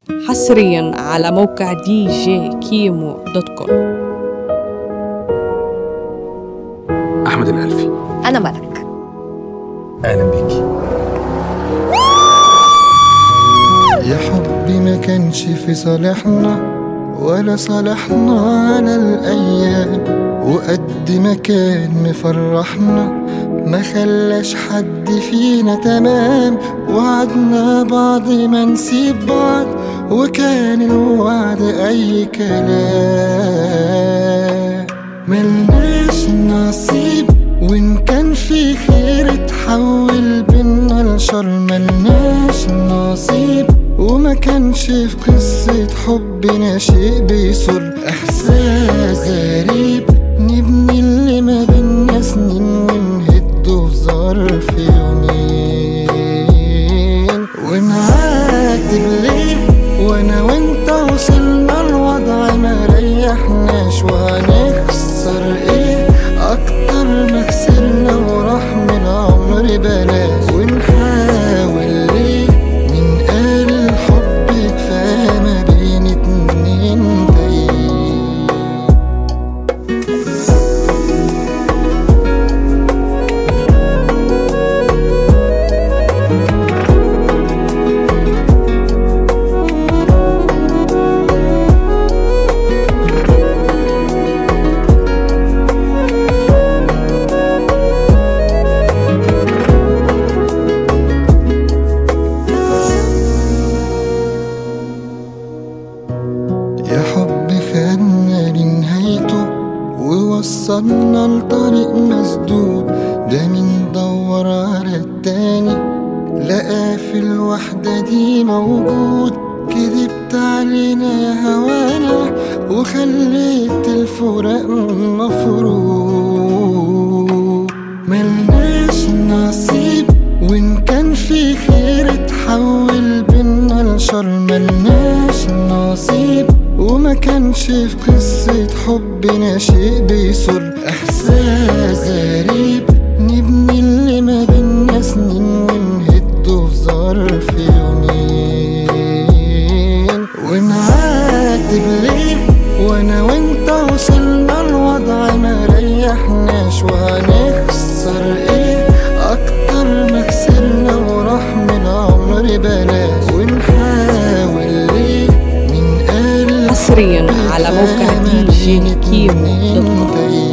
حصريا على موقع djkimo.com. أحمد الألفي. أنا ملك. أهلا بيكي. يا حبي ما كانش في صالحنا ولا صالحنا على الأيام، وقد ما كان مفرحنا ما خلاش حد فينا تمام، وعدنا بعض ما نسيب بعض وكان الوعد أي كلام. ملناش نصيب وإن كان في خير اتحول بينا لشر، ملناش نصيب وما كانش في قصة حبنا شيء بيسر. إحساس غريب نبني اللي ما بينا سنين ونهده في ظرف يومين، ونعاتب ليه وانا وانت وصلنا الوضع ما ريحناش، وهنخسر ايه اكتر ما خسرنا وراح من العمر بلاش. ونحاول ليه من قال الحب كفاية ما بين اتنين تايهين. يا حب خدنا لنهايته ووصلنا لطريق مسدود، ده مين دور على التاني لقى في الوحدة دي موجود. كدبت علينا يا هوانا وخليت الفراق مفروض. ملناش نصيب وإن كان في خير اتحول بينا لشر، ملناش نصيب وما كانش في قصة حبنا شيء بيسر. إحساس غريب نبني اللي ما بينا سنين ونهده في ظرف يومين، ونعاتب ليه وانا وانت وصلنا الوضع ما ريحناش، وهنخسر ايه اكتر ما خسرنا وراح من العمر بلاش. ونحاول ليه من قال حصريا على موقع djkimo.com.